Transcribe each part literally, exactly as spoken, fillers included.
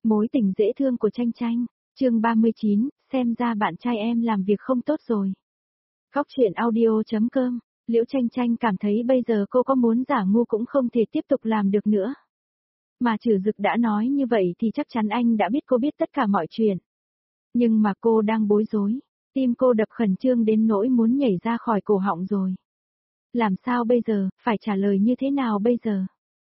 Mối tình dễ thương của Tranh Tranh, chương ba mươi chín, xem ra bạn trai em làm việc không tốt rồi. Khóc chuyện audio.com, Liễu Tranh Tranh cảm thấy bây giờ cô có muốn giả ngu cũng không thể tiếp tục làm được nữa. Mà Trử Dực đã nói như vậy thì chắc chắn anh đã biết cô biết tất cả mọi chuyện. Nhưng mà cô đang bối rối, tim cô đập khẩn trương đến nỗi muốn nhảy ra khỏi cổ họng rồi. Làm sao bây giờ, phải trả lời như thế nào bây giờ?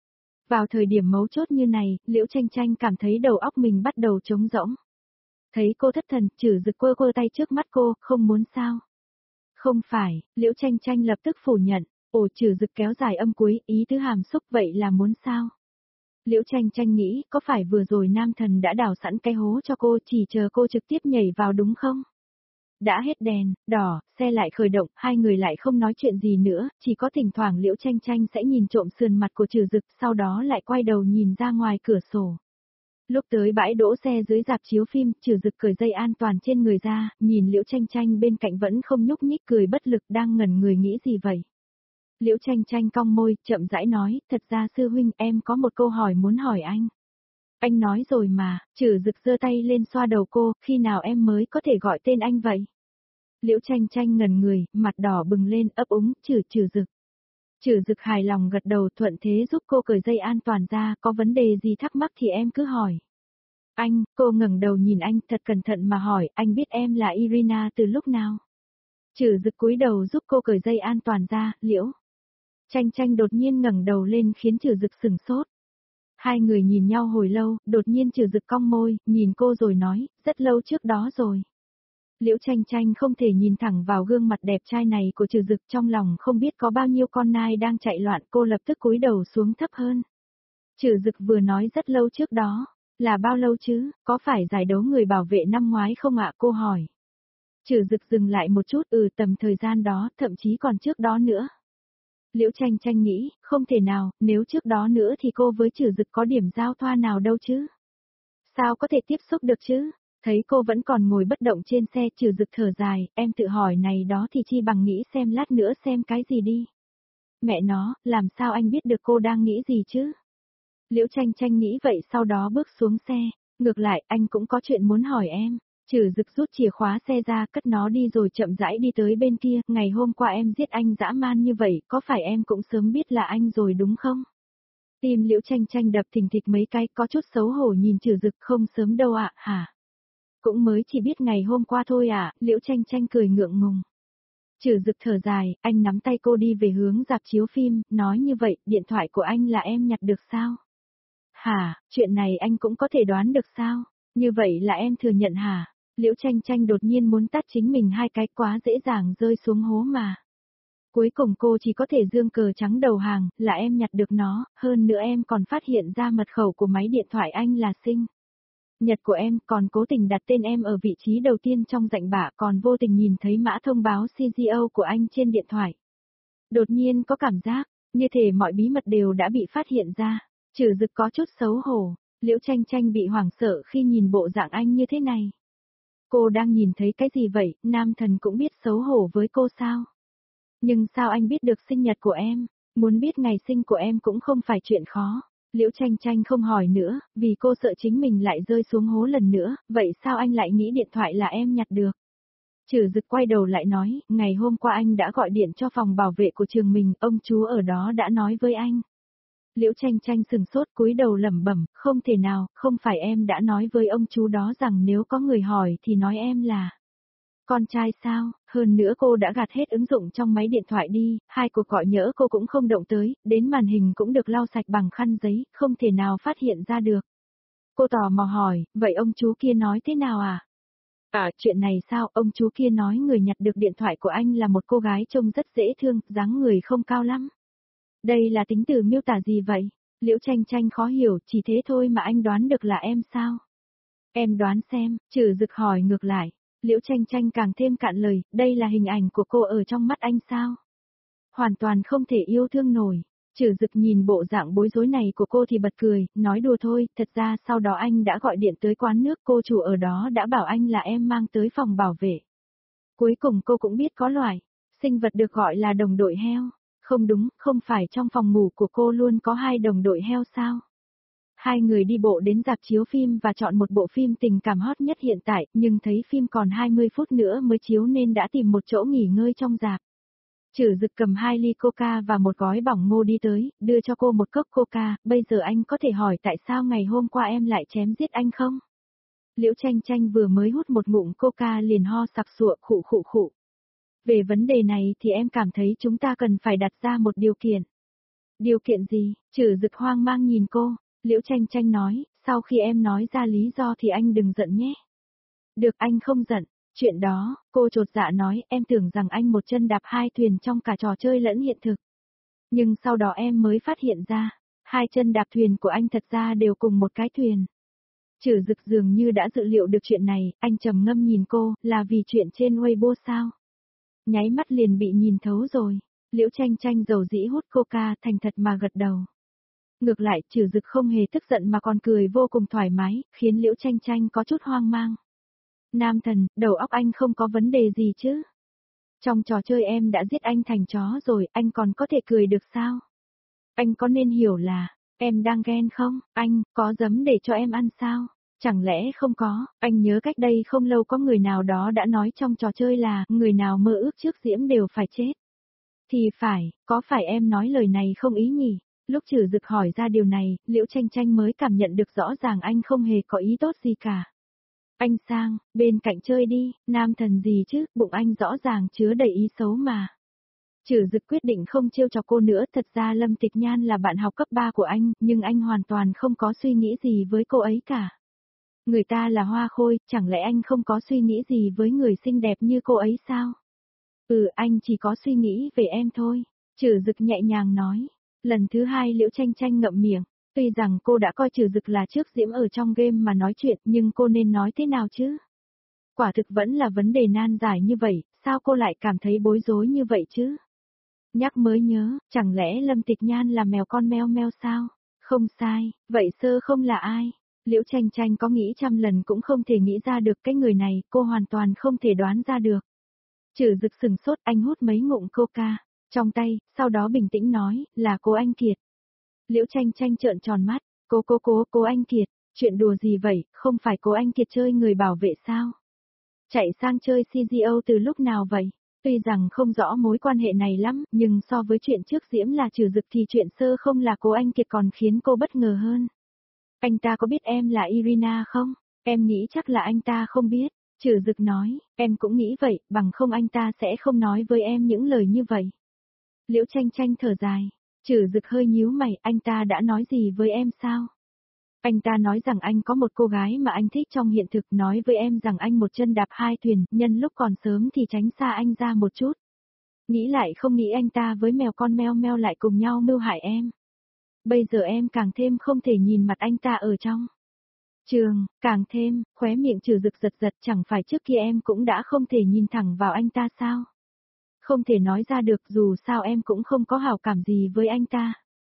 Vào thời điểm mấu chốt như này, Liễu Tranh Tranh cảm thấy đầu óc mình bắt đầu trống rỗng. Thấy cô thất thần, Trử Dực quơ quơ tay trước mắt cô, không muốn sao? Không phải, Liễu Tranh Tranh lập tức phủ nhận, ồ Trử Dực kéo dài âm cuối, ý tứ hàm xúc vậy là muốn sao? Liễu Tranh Tranh nghĩ, có phải vừa rồi nam thần đã đào sẵn cái hố cho cô chỉ chờ cô trực tiếp nhảy vào đúng không? Đã hết đèn, đỏ, xe lại khởi động, hai người lại không nói chuyện gì nữa, chỉ có thỉnh thoảng Liễu Tranh Tranh sẽ nhìn trộm sườn mặt của Trử Dực, sau đó lại quay đầu nhìn ra ngoài cửa sổ. Lúc tới bãi đỗ xe dưới rạp chiếu phim, Trử Dực cởi dây an toàn trên người ra, nhìn Liễu Tranh Tranh bên cạnh vẫn không nhúc nhích cười bất lực đang ngẩn người nghĩ gì vậy. Liễu Tranh Tranh cong môi, chậm rãi nói, thật ra sư huynh em có một câu hỏi muốn hỏi anh. Anh nói rồi mà, Trử Dực giơ tay lên xoa đầu cô, khi nào em mới có thể gọi tên anh vậy? Liễu Tranh Tranh ngẩn người, mặt đỏ bừng lên ấp úng, Trử Trử Dực. Trử Dực hài lòng gật đầu thuận thế giúp cô cởi dây an toàn ra, có vấn đề gì thắc mắc thì em cứ hỏi. Anh, cô ngẩng đầu nhìn anh thật cẩn thận mà hỏi, anh biết em là Irina từ lúc nào? Trử Dực cúi đầu giúp cô cởi dây an toàn ra, Liễu Tranh Tranh đột nhiên ngẩng đầu lên khiến Trử Dực sừng sốt. Hai người nhìn nhau hồi lâu, đột nhiên Trử Dực cong môi, nhìn cô rồi nói, rất lâu trước đó rồi. Liễu Tranh Tranh không thể nhìn thẳng vào gương mặt đẹp trai này của Trử Dực, trong lòng không biết có bao nhiêu con nai đang chạy loạn, cô lập tức cúi đầu xuống thấp hơn. Trử Dực vừa nói rất lâu trước đó, là bao lâu chứ, có phải giải đấu người bảo vệ năm ngoái không ạ, cô hỏi. Trử Dực dừng lại một chút, ừ tầm thời gian đó, thậm chí còn trước đó nữa. Liễu Tranh Tranh nghĩ, không thể nào, nếu trước đó nữa thì cô với Trử Dực có điểm giao thoa nào đâu chứ. Sao có thể tiếp xúc được chứ? Thấy cô vẫn còn ngồi bất động trên xe, Trử Dực thở dài, em tự hỏi này đó thì chi bằng nghĩ xem lát nữa xem cái gì đi. Mẹ nó, làm sao anh biết được cô đang nghĩ gì chứ? Liễu Tranh Tranh nghĩ vậy sau đó bước xuống xe, ngược lại anh cũng có chuyện muốn hỏi em. Trử Dực rút chìa khóa xe ra cất nó đi rồi chậm rãi đi tới bên kia, ngày hôm qua em giết anh dã man như vậy, có phải em cũng sớm biết là anh rồi đúng không? Tim Liễu Tranh Tranh đập thình thịch mấy cái, có chút xấu hổ nhìn Trử Dực, không sớm đâu ạ, hả? Cũng mới chỉ biết ngày hôm qua thôi à, Liễu Tranh Tranh cười ngượng ngùng. Trử Dực thở dài, anh nắm tay cô đi về hướng rạp chiếu phim, nói như vậy, điện thoại của anh là em nhặt được sao? Hả, chuyện này anh cũng có thể đoán được sao? Như vậy là em thừa nhận hả? Liễu Tranh Tranh đột nhiên muốn tát chính mình hai cái, quá dễ dàng rơi xuống hố mà. Cuối cùng cô chỉ có thể giương cờ trắng đầu hàng, là em nhặt được nó, hơn nữa em còn phát hiện ra mật khẩu của máy điện thoại anh là Sinh nhật của em, còn cố tình đặt tên em ở vị trí đầu tiên trong dạnh bạ, còn vô tình nhìn thấy mã thông báo xê giê ô của anh trên điện thoại. Đột nhiên có cảm giác, như thể mọi bí mật đều đã bị phát hiện ra. Trử Dực có chút xấu hổ, Liễu Tranh Tranh bị hoảng sợ khi nhìn bộ dạng anh như thế này. Cô đang nhìn thấy cái gì vậy, nam thần cũng biết xấu hổ với cô sao? Nhưng sao anh biết được sinh nhật của em? Muốn biết ngày sinh của em cũng không phải chuyện khó. Liễu Tranh Tranh không hỏi nữa, vì cô sợ chính mình lại rơi xuống hố lần nữa, vậy sao anh lại nghĩ điện thoại là em nhặt được? Trử Dực quay đầu lại nói, ngày hôm qua anh đã gọi điện cho phòng bảo vệ của trường mình, ông chú ở đó đã nói với anh. Liễu Tranh Tranh sừng sốt cúi đầu lẩm bẩm, không thể nào, không phải em đã nói với ông chú đó rằng nếu có người hỏi thì nói em là con trai sao, hơn nữa cô đã gạt hết ứng dụng trong máy điện thoại đi, hai cuộc gọi nhỡ cô cũng không động tới, đến màn hình cũng được lau sạch bằng khăn giấy, không thể nào phát hiện ra được. Cô tò mò hỏi, vậy ông chú kia nói thế nào à? À, chuyện này sao, ông chú kia nói người nhặt được điện thoại của anh là một cô gái trông rất dễ thương, dáng người không cao lắm. Đây là tính từ miêu tả gì vậy? Liễu Tranh Tranh khó hiểu, chỉ thế thôi mà anh đoán được là em sao? Em đoán xem, Trử Dực hỏi ngược lại. Liễu Tranh Tranh càng thêm cạn lời, đây là hình ảnh của cô ở trong mắt anh sao? Hoàn toàn không thể yêu thương nổi. Trử Dực nhìn bộ dạng bối rối này của cô thì bật cười, nói đùa thôi, thật ra sau đó anh đã gọi điện tới quán nước, cô chủ ở đó đã bảo anh là em mang tới phòng bảo vệ. Cuối cùng cô cũng biết có loại sinh vật được gọi là đồng đội heo. Không đúng, không phải trong phòng ngủ của cô luôn có hai đồng đội heo sao? Hai người đi bộ đến rạp chiếu phim và chọn một bộ phim tình cảm hot nhất hiện tại, nhưng thấy phim còn hai mươi phút nữa mới chiếu nên đã tìm một chỗ nghỉ ngơi trong rạp. Trử Dực cầm hai ly coca và một gói bỏng ngô đi tới, đưa cho cô một cốc coca, bây giờ anh có thể hỏi tại sao ngày hôm qua em lại chém giết anh không? Liễu Tranh Tranh vừa mới hút một ngụm coca liền ho sặc sụa khụ khụ khụ. Về vấn đề này thì em cảm thấy chúng ta cần phải đặt ra một điều kiện. Điều kiện gì? Trử Dực hoang mang nhìn cô, Liễu Tranh Tranh nói, sau khi em nói ra lý do thì anh đừng giận nhé. Được, anh không giận. Chuyện đó, cô chột dạ nói, em tưởng rằng anh một chân đạp hai thuyền trong cả trò chơi lẫn hiện thực. Nhưng sau đó em mới phát hiện ra, hai chân đạp thuyền của anh thật ra đều cùng một cái thuyền. Trử Dực dường như đã dự liệu được chuyện này, anh trầm ngâm nhìn cô, là vì chuyện trên Weibo sao? Nháy mắt liền bị nhìn thấu rồi. Liễu Tranh Tranh dầu dĩ hút coca thành thật mà gật đầu. Ngược lại, Trử Dực không hề tức giận mà còn cười vô cùng thoải mái, khiến Liễu Tranh Tranh có chút hoang mang. Nam thần, đầu óc anh không có vấn đề gì chứ? Trong trò chơi em đã giết anh thành chó rồi, anh còn có thể cười được sao? Anh có nên hiểu là, em đang ghen không? Anh, có giấm để cho em ăn sao? Chẳng lẽ không có, anh nhớ cách đây không lâu có người nào đó đã nói trong trò chơi là, người nào mơ ước trước diễm đều phải chết. Thì phải, có phải em nói lời này không ý nhỉ? Lúc Trử Dực hỏi ra điều này, Liễu Tranh Tranh mới cảm nhận được rõ ràng anh không hề có ý tốt gì cả. Anh sang, bên cạnh chơi đi, nam thần gì chứ, bụng anh rõ ràng chứa đầy ý xấu mà. Trử Dực quyết định không trêu chọc cô nữa, thật ra Lâm Tịch Nhan là bạn học cấp ba của anh, nhưng anh hoàn toàn không có suy nghĩ gì với cô ấy cả. Người ta là hoa khôi, chẳng lẽ anh không có suy nghĩ gì với người xinh đẹp như cô ấy sao? Ừ, anh chỉ có suy nghĩ về em thôi. Trử Dực nhẹ nhàng nói. Lần thứ hai Liễu Tranh Tranh ngậm miệng. Tuy rằng cô đã coi Trử Dực là trước diễm ở trong game mà nói chuyện, nhưng cô nên nói thế nào chứ? Quả thực vẫn là vấn đề nan giải như vậy, sao cô lại cảm thấy bối rối như vậy chứ? Nhắc mới nhớ, chẳng lẽ Lâm Tịch Nhan là mèo con meo meo sao? Không sai, vậy sơ không là ai? Liễu Tranh Tranh có nghĩ trăm lần cũng không thể nghĩ ra được cái người này, cô hoàn toàn không thể đoán ra được. Trử Dực sừng sốt, anh hút mấy ngụm coca trong tay, sau đó bình tĩnh nói, là cô Anh Kiệt. Liễu Tranh Tranh trợn tròn mắt, cô cô cô cô Anh Kiệt, chuyện đùa gì vậy, không phải cô Anh Kiệt chơi người bảo vệ sao? Chạy sang chơi xê giê ô từ lúc nào vậy? Tuy rằng không rõ mối quan hệ này lắm, nhưng so với chuyện trước diễm là Trử Dực thì chuyện sơ không là cô Anh Kiệt còn khiến cô bất ngờ hơn. Anh ta có biết em là Irina không? Em nghĩ chắc là anh ta không biết. Trử Dực nói, em cũng nghĩ vậy, bằng không anh ta sẽ không nói với em những lời như vậy. Liễu Tranh Tranh thở dài, Trử Dực hơi nhíu mày, anh ta đã nói gì với em sao? Anh ta nói rằng anh có một cô gái mà anh thích trong hiện thực, nói với em rằng anh một chân đạp hai thuyền, nhân lúc còn sớm thì tránh xa anh ra một chút. Nghĩ lại không nghĩ anh ta với mèo con meo meo lại cùng nhau mưu hại em. Bây giờ em càng thêm không thể nhìn mặt anh ta ở trong trường, càng thêm, khóe miệng Trử Dực giật giật, chẳng phải trước kia em cũng đã không thể nhìn thẳng vào anh ta sao? Không thể nói ra được, dù sao em cũng không có hảo cảm gì với anh ta.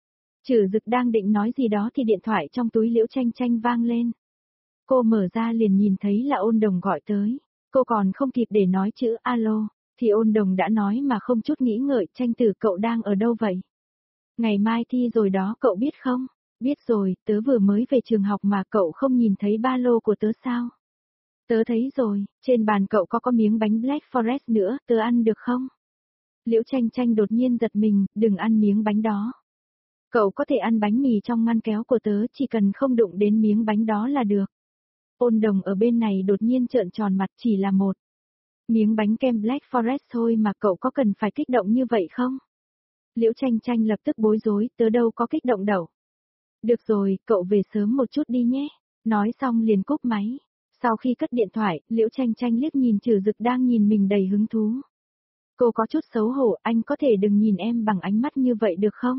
Trử Dực đang định nói gì đó thì điện thoại trong túi Liễu Tranh Tranh vang lên. Cô mở ra liền nhìn thấy là Ôn Đồng gọi tới. Cô còn không kịp để nói chữ alo, thì Ôn Đồng đã nói mà không chút nghĩ ngợi, Tranh tử cậu đang ở đâu vậy? Ngày mai thi rồi đó, cậu biết không? Biết rồi, tớ vừa mới về trường học mà cậu không nhìn thấy ba lô của tớ sao? Tớ thấy rồi, trên bàn cậu có có miếng bánh Black Forest nữa, tớ ăn được không? Liễu Tranh Tranh đột nhiên giật mình, đừng ăn miếng bánh đó. Cậu có thể ăn bánh mì trong ngăn kéo của tớ, chỉ cần không đụng đến miếng bánh đó là được. Ôn Đồng ở bên này đột nhiên trợn tròn mặt, chỉ là một miếng bánh kem Black Forest thôi mà cậu có cần phải kích động như vậy không? Liễu Tranh Tranh lập tức bối rối, tớ đâu có kích động đâu. Được rồi, cậu về sớm một chút đi nhé. Nói xong liền cúp máy. Sau khi cất điện thoại, Liễu Tranh Tranh liếc nhìn Trử Dực đang nhìn mình đầy hứng thú. Cô có chút xấu hổ, anh có thể đừng nhìn em bằng ánh mắt như vậy được không?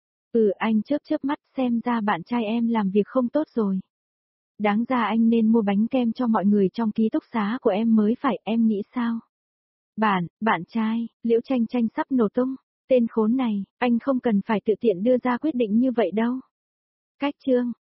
Ừ, anh chớp chớp mắt, xem ra bạn trai em làm việc không tốt rồi. Đáng ra anh nên mua bánh kem cho mọi người trong ký túc xá của em mới phải, em nghĩ sao? Bạn, bạn trai, Liễu Tranh Tranh sắp nổ tung. Tên khốn này, anh không cần phải tự tiện đưa ra quyết định như vậy đâu. Cách chương